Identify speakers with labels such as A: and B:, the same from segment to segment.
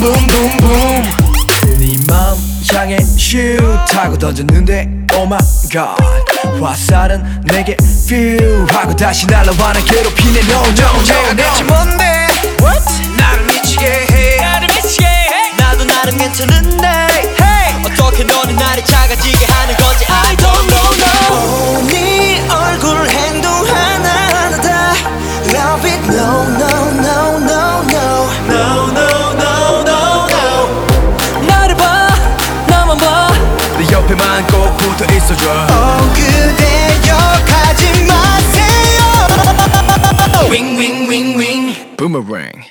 A: 붐붐붐붐 네 맘 향해 슛 하고 던졌는데 Oh my god 화살은 내게 feel 하고 다시 날아와 날 괴롭히네 No no no
B: 내가 대체 뭔데
A: What?
B: 나를 미치게 해 나도 나름 괜찮은데 hey. 어떻게 너는 나를 작아지게 하는 건지 I don't know no. 네 얼굴 행동 하나하나 다 Love it no no no no no No no no no no
A: 나를 봐 나만 봐내 옆에만 꼭 붙어 있어줘
B: 그대 욕하지 마세요
A: Wing wing wing wing Boomerang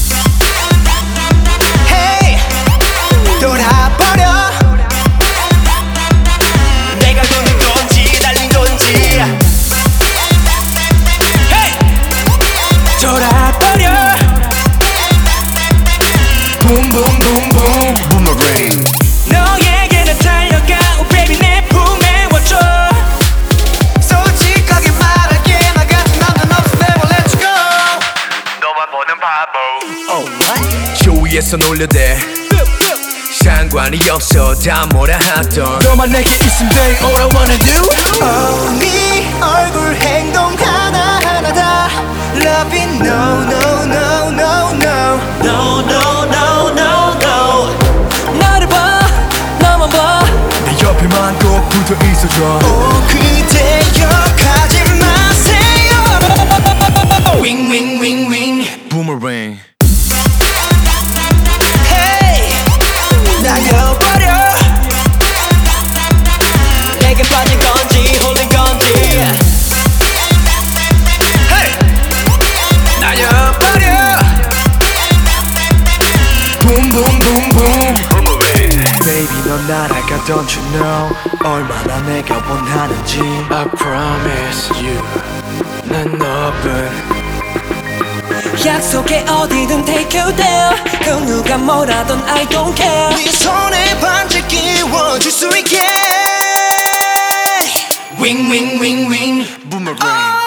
B: Hey 돌아버려 내가 도는 건지 달린 건지 Hey 돌아버려
A: Boom boom boom boom Boomerang
B: 너에게 나 달려가 Oh baby 내 품에 와줘 솔직하게 말할게 나 같은 남자는 없어 never let you go 너만 보는 바보
A: Oh what? 주위에서 놀려대 상관이 없어 다 뭐라 하던 너만 내게 있으면 돼 All I wanna do
B: 네 얼굴 행동 하나하나 다 Love it no no no no no No no no no no
A: 나를 봐 나만 봐내 옆에만 꼭 붙어 있어줘
B: 그대 욕하지 마세요
A: Wing wing wing wing Boomerang
B: Hey 날려버려 내게 빠진 건지 홀린 건지 Hey 날려버려
A: Boom boom boom boom Baby 넌 날아가 don't you know 얼마나 내가 원하는지 I promise you 난 너뿐
B: 약속해 어디든 take you there 그 누가 뭐라던 I don't care 네 손에 반지 끼워줄 수 있게
A: Wing wing wing wing Boomerang